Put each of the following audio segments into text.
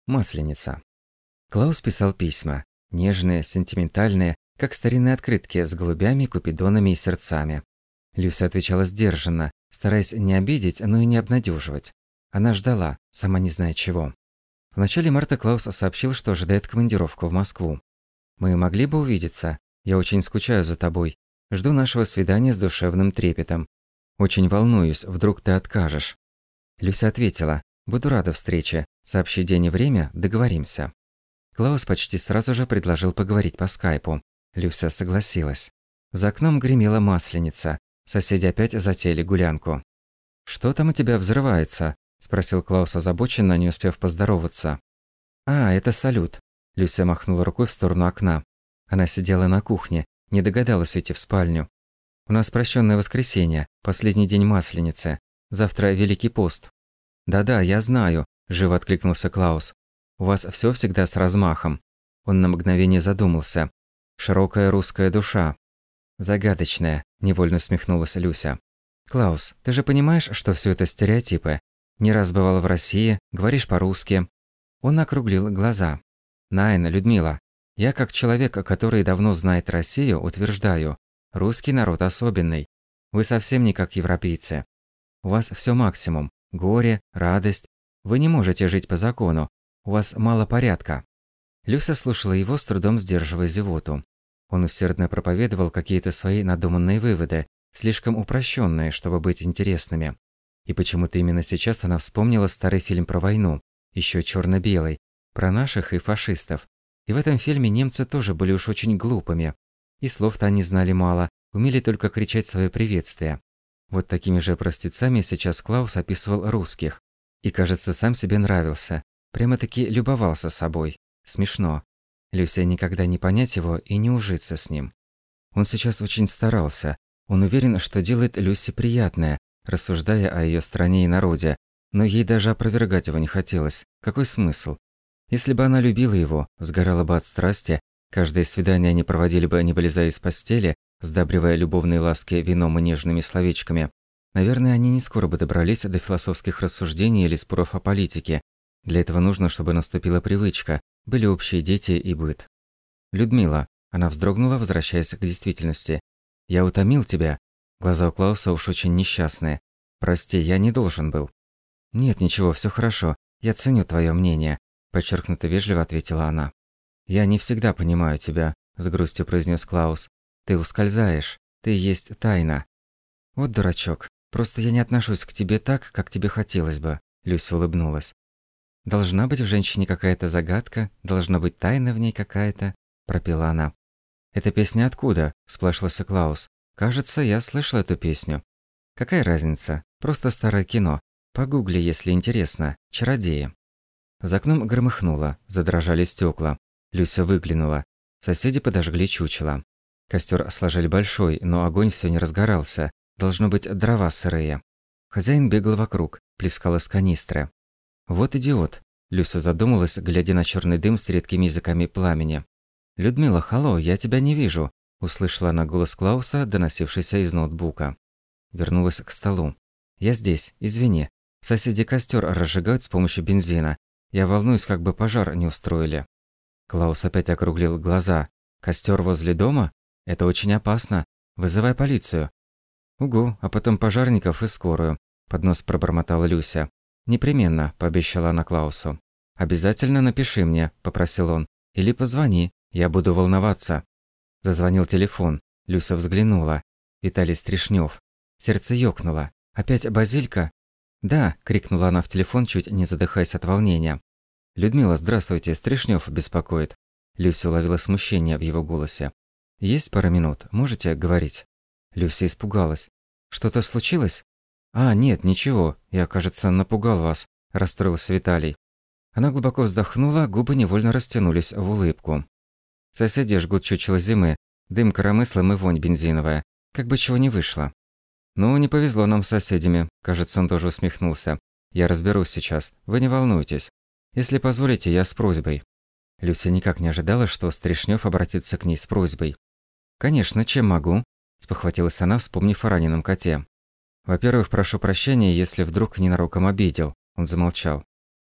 Масленица. Клаус писал письма. Нежные, сентиментальные, как старинные открытки с голубями, купидонами и сердцами. Люся отвечала сдержанно, стараясь не обидеть, но и не обнадеживать. Она ждала, сама не зная чего. В начале марта Клаус сообщил, что ожидает командировку в Москву. «Мы могли бы увидеться? Я очень скучаю за тобой. Жду нашего свидания с душевным трепетом. Очень волнуюсь, вдруг ты откажешь». Люся ответила: «Буду рада встрече. Сообщи день и время, договоримся». Клаус почти сразу же предложил поговорить по скайпу. Люся согласилась. За окном гремела масленица. Соседи опять затеяли гулянку. «Что там у тебя взрывается?» – спросил Клаус озабоченно, не успев поздороваться. «А, это салют». Люся махнула рукой в сторону окна. Она сидела на кухне, не догадалась уйти в спальню. «У нас прощённое воскресенье, последний день масленицы. Завтра Великий пост». «Да-да, я знаю», – живо откликнулся Клаус. «У вас всё всегда с размахом». Он на мгновение задумался. «Широкая русская душа». «Загадочная», – невольно усмехнулась Люся. «Клаус, ты же понимаешь, что всё это стереотипы? Не раз бывал в России, говоришь по-русски». Он округлил глаза. «Найна, Людмила, я как человек, который давно знает Россию, утверждаю, русский народ особенный. Вы совсем не как европейцы. У вас всё максимум. Горе, радость. Вы не можете жить по закону. У вас мало порядка». Люся слушала его, с трудом сдерживая зевоту. Он усердно проповедовал какие-то свои надуманные выводы, слишком упрощенные, чтобы быть интересными. И почему-то именно сейчас она вспомнила старый фильм про войну, еще черно-белый, про наших и фашистов. И в этом фильме немцы тоже были уж очень глупыми. И слов-то они знали мало, умели только кричать свое приветствие. Вот такими же простецами сейчас Клаус описывал русских. И, кажется, сам себе нравился. Прямо-таки любовался собой. Смешно. Люся никогда не понять его и не ужиться с ним. Он сейчас очень старался. Он уверен, что делает Люсе приятное, рассуждая о ее стране и народе. Но ей даже опровергать его не хотелось. Какой смысл? Если бы она любила его, сгорала бы от страсти, каждое свидание они проводили бы, не вылезая из постели, сдабривая любовные ласки вином и нежными словечками. Наверное, они не скоро бы добрались до философских рассуждений или споров о политике. Для этого нужно, чтобы наступила привычка, были общие дети и быт. «Людмила», она вздрогнула, возвращаясь к действительности. «Я утомил тебя». Глаза у Клауса уж очень несчастные. «Прости, я не должен был». «Нет, ничего, всё хорошо. Я ценю твоё мнение», – подчеркнуто вежливо ответила она. «Я не всегда понимаю тебя», – с грустью произнёс Клаус. «Ты ускользаешь. Ты есть тайна». «Вот дурачок. Просто я не отношусь к тебе так, как тебе хотелось бы», – Люся улыбнулась. «Должна быть в женщине какая-то загадка, должна быть тайна в ней какая-то», – пропела она. «Эта песня откуда?» – всполошился Клаус. «Кажется, я слышал эту песню». «Какая разница? Просто старое кино. Погугли, если интересно. Чародеи». За окном громыхнуло, задрожали стекла. Люся выглянула. Соседи подожгли чучело. Костер сложили большой, но огонь все не разгорался. Должно быть, дрова сырые. Хозяин бегал вокруг, плескал из канистры. «Вот идиот!» Люся задумалась, глядя на черный дым с редкими языками пламени. «Людмила, халло, я тебя не вижу!» Услышала она голос Клауса, доносившийся из ноутбука. Вернулась к столу. «Я здесь, извини. Соседи костер разжигают с помощью бензина. Я волнуюсь, как бы пожар не устроили». Клаус опять округлил глаза. «Костер возле дома? Это очень опасно. Вызывай полицию». «Угу, а потом пожарников и скорую», – под нос пробормотала Люся. «Непременно», – пообещала она Клаусу. «Обязательно напиши мне», – попросил он. «Или позвони, я буду волноваться». Зазвонил телефон. Люся взглянула. Виталий Стришнёв. Сердце ёкнуло. «Опять Базилька?» «Да», – крикнула она в телефон, чуть не задыхаясь от волнения. «Людмила, здравствуйте, Стришнёв беспокоит». Люся уловила смущение в его голосе. «Есть пара минут, можете говорить?» Люся испугалась. «Что-то случилось?» «А, нет, ничего, я, кажется, напугал вас», – расстроился Виталий. Она глубоко вздохнула, губы невольно растянулись в улыбку. «Соседи жгут чучело зимы, дым коромыслом и вонь бензиновая. Как бы чего не вышло». «Ну, не повезло нам с соседями», – кажется, он тоже усмехнулся. «Я разберусь сейчас, вы не волнуйтесь. Если позволите, я с просьбой». Люся никак не ожидала, что Стришнёв обратится к ней с просьбой. «Конечно, чем могу?» – спохватилась она, вспомнив о раненом коте. «Во-первых, прошу прощения, если вдруг ненароком обидел», – он замолчал.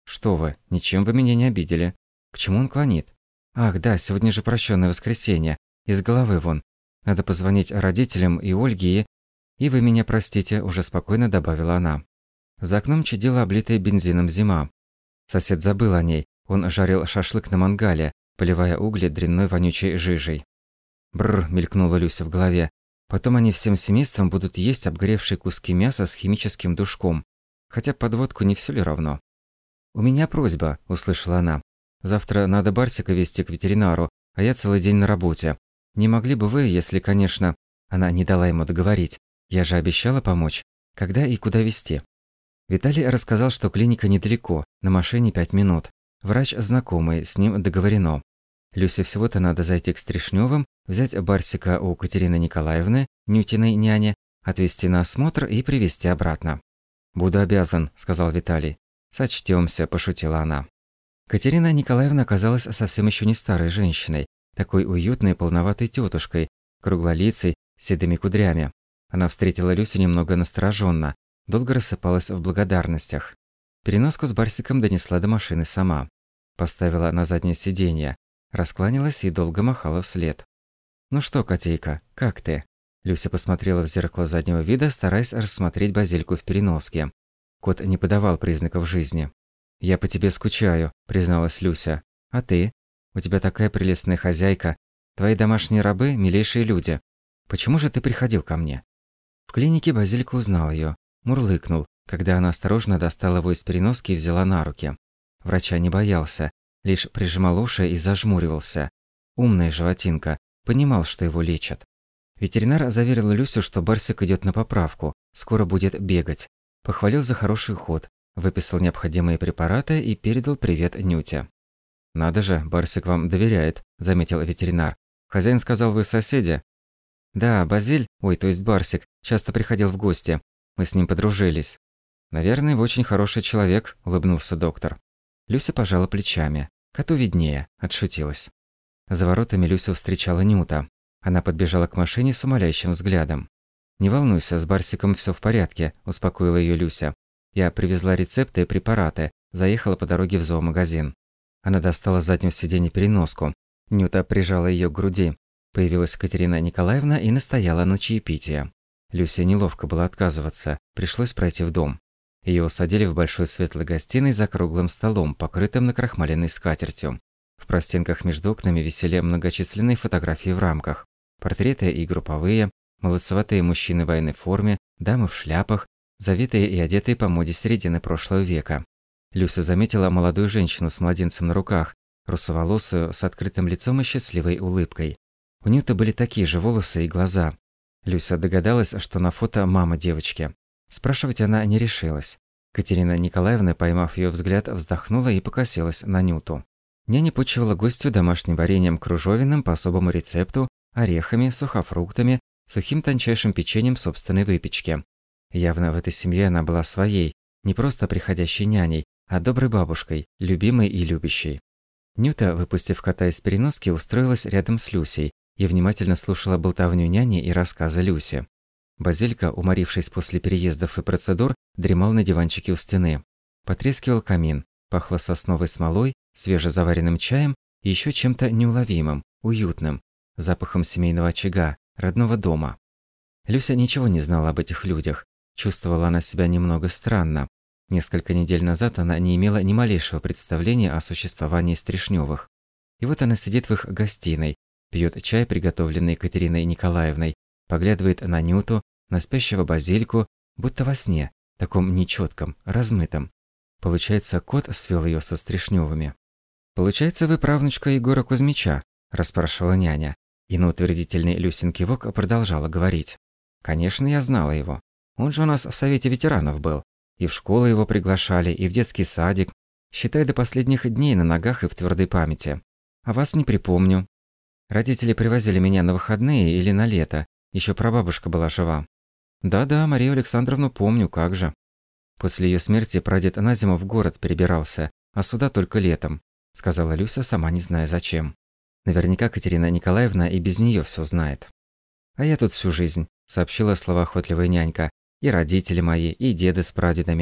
«Что вы, ничем вы меня не обидели. К чему он клонит? Ах, да, сегодня же прощённое воскресенье. Из головы вон. Надо позвонить родителям и Ольге И вы меня простите», – уже спокойно добавила она. За окном чадила облитая бензином зима. Сосед забыл о ней. Он жарил шашлык на мангале, поливая угли дрянной вонючей жижей. «Бррр», – мелькнула Люся в голове. «Потом они всем семейством будут есть обгоревшие куски мяса с химическим душком. Хотя под водку не всё ли равно?» «У меня просьба», – услышала она. «Завтра надо Барсика везти к ветеринару, а я целый день на работе. Не могли бы вы, если, конечно...» Она не дала ему договорить. «Я же обещала помочь. Когда и куда везти?» Виталий рассказал, что клиника недалеко, на машине 5 минут. Врач знакомый, с ним договорено. Люсе всего-то надо зайти к Стришнёвым, взять Барсика у Катерины Николаевны, Нютиной няни, отвезти на осмотр и привезти обратно. «Буду обязан», – сказал Виталий. «Сочтёмся», – пошутила она. Катерина Николаевна оказалась совсем ещё не старой женщиной, такой уютной полноватой тётушкой, круглолицей, с седыми кудрями. Она встретила Люсю немного настороженно, долго рассыпалась в благодарностях. Переноску с Барсиком донесла до машины сама. Поставила на заднее сиденье, раскланялась и долго махала вслед. «Ну что, котейка, как ты?» Люся посмотрела в зеркало заднего вида, стараясь рассмотреть Базильку в переноске. Кот не подавал признаков жизни. «Я по тебе скучаю», – призналась Люся. «А ты? У тебя такая прелестная хозяйка. Твои домашние рабы – милейшие люди. Почему же ты приходил ко мне?» В клинике Базилька узнал её, мурлыкнул, когда она осторожно достала его из переноски и взяла на руки. Врача не боялся, лишь прижимал уши и зажмуривался. Умная животинка, понимал, что его лечат. Ветеринар заверил Люсю, что Барсик идёт на поправку, скоро будет бегать. Похвалил за хороший уход, выписал необходимые препараты и передал привет Нюте. «Надо же, Барсик вам доверяет», – заметил ветеринар. «Хозяин сказал, вы соседи?» «Да, Базиль, то есть Барсик, часто приходил в гости. Мы с ним подружились». «Наверное, вы очень хороший человек», – улыбнулся доктор. Люся пожала плечами. «Коту виднее», – отшутилась. За воротами Люсю встречала Нюта. Она подбежала к машине с умоляющим взглядом. «Не волнуйся, с Барсиком всё в порядке», – успокоила её Люся. «Я привезла рецепты и препараты, заехала по дороге в зоомагазин». Она достала с заднего сиденья переноску. Нюта прижала её к груди. Появилась Катерина Николаевна и настояла на чаепитии. Люсе неловко было отказываться, пришлось пройти в дом. Её усадили в большой светлой гостиной за круглым столом, покрытым накрахмаленной скатертью. В простенках между окнами висели многочисленные фотографии в рамках. Портреты и групповые, молодцеватые мужчины в военной форме, дамы в шляпах, завитые и одетые по моде середины прошлого века. Люся заметила молодую женщину с младенцем на руках, русоволосую, с открытым лицом и счастливой улыбкой. У Нюты были такие же волосы и глаза. Люся догадалась, что на фото мама девочки. Спрашивать она не решилась. Катерина Николаевна, поймав её взгляд, вздохнула и покосилась на Нюту. Няня почивала гостью домашним вареньем кружовенным по особому рецепту, орехами, сухофруктами, сухим тончайшим печеньем собственной выпечки. Явно в этой семье она была своей, не просто приходящей няней, а доброй бабушкой, любимой и любящей. Нюта, выпустив кота из переноски, устроилась рядом с Люсей и внимательно слушала болтовню няни и рассказы Люси. Базилька, уморившись после переездов и процедур, дремал на диванчике у стены. Потрескивал камин, пахло сосновой смолой, свежезаваренным чаем и ещё чем-то неуловимым, уютным, запахом семейного очага, родного дома. Люся ничего не знала об этих людях, чувствовала она себя немного странно. Несколько недель назад она не имела ни малейшего представления о существовании Стришнёвых. И вот она сидит в их гостиной, пьёт чай, приготовленный Катериной Николаевной, поглядывает на Нюту, на спящего Базильку, будто во сне, таком нечётком, размытом. Получается, кот свёл её со Стришнёвыми. «Получается, вы правнучка Егора Кузьмича?» – расспрашивала няня. И на утвердительный Люсин кивок продолжала говорить. «Конечно, я знала его. Он же у нас в совете ветеранов был. И в школу его приглашали, и в детский садик. Считай, до последних дней на ногах и в твёрдой памяти. А вас не припомню. Родители привозили меня на выходные или на лето. Ещё прабабушка была жива. Да-да, Марию Александровну помню, как же. После её смерти прадед на зиму в город перебирался, а сюда только летом», – сказала Люся, сама не зная зачем. Наверняка Катерина Николаевна и без неё всё знает. «А я тут всю жизнь», – сообщила словоохотливая нянька. «И родители мои, и деды с прадедами.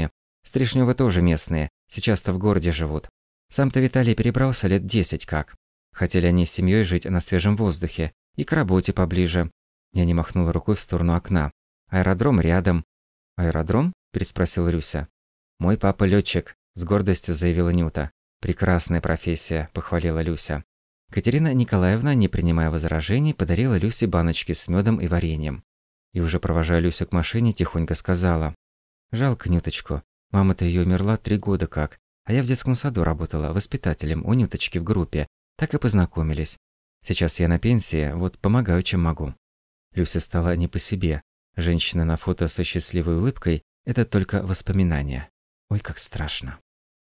Стришнёвы тоже местные, сейчас-то в городе живут. Сам-то Виталий перебрался лет 10 как. Хотели они с семьей жить на свежем воздухе и к работе поближе. Я не махнула рукой в сторону окна. Аэродром рядом. «Аэродром?» – переспросил Люся. «Мой папа летчик», – с гордостью заявила Нюта. «Прекрасная профессия», – похвалила Люся. Катерина Николаевна, не принимая возражений, подарила Люсе баночки с медом и вареньем. И уже провожая Люсю к машине, тихонько сказала: «Жалко Нюточку. Мама-то ее умерла 3 года как, а я в детском саду работала воспитателем у Нюточки в группе, так и познакомились. Сейчас я на пенсии, вот помогаю, чем могу». Люся стала не по себе. Женщина на фото со счастливой улыбкой – это только воспоминания. Ой, как страшно.